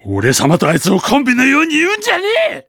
俺様とあいつをコンビのように言うんじゃねえ！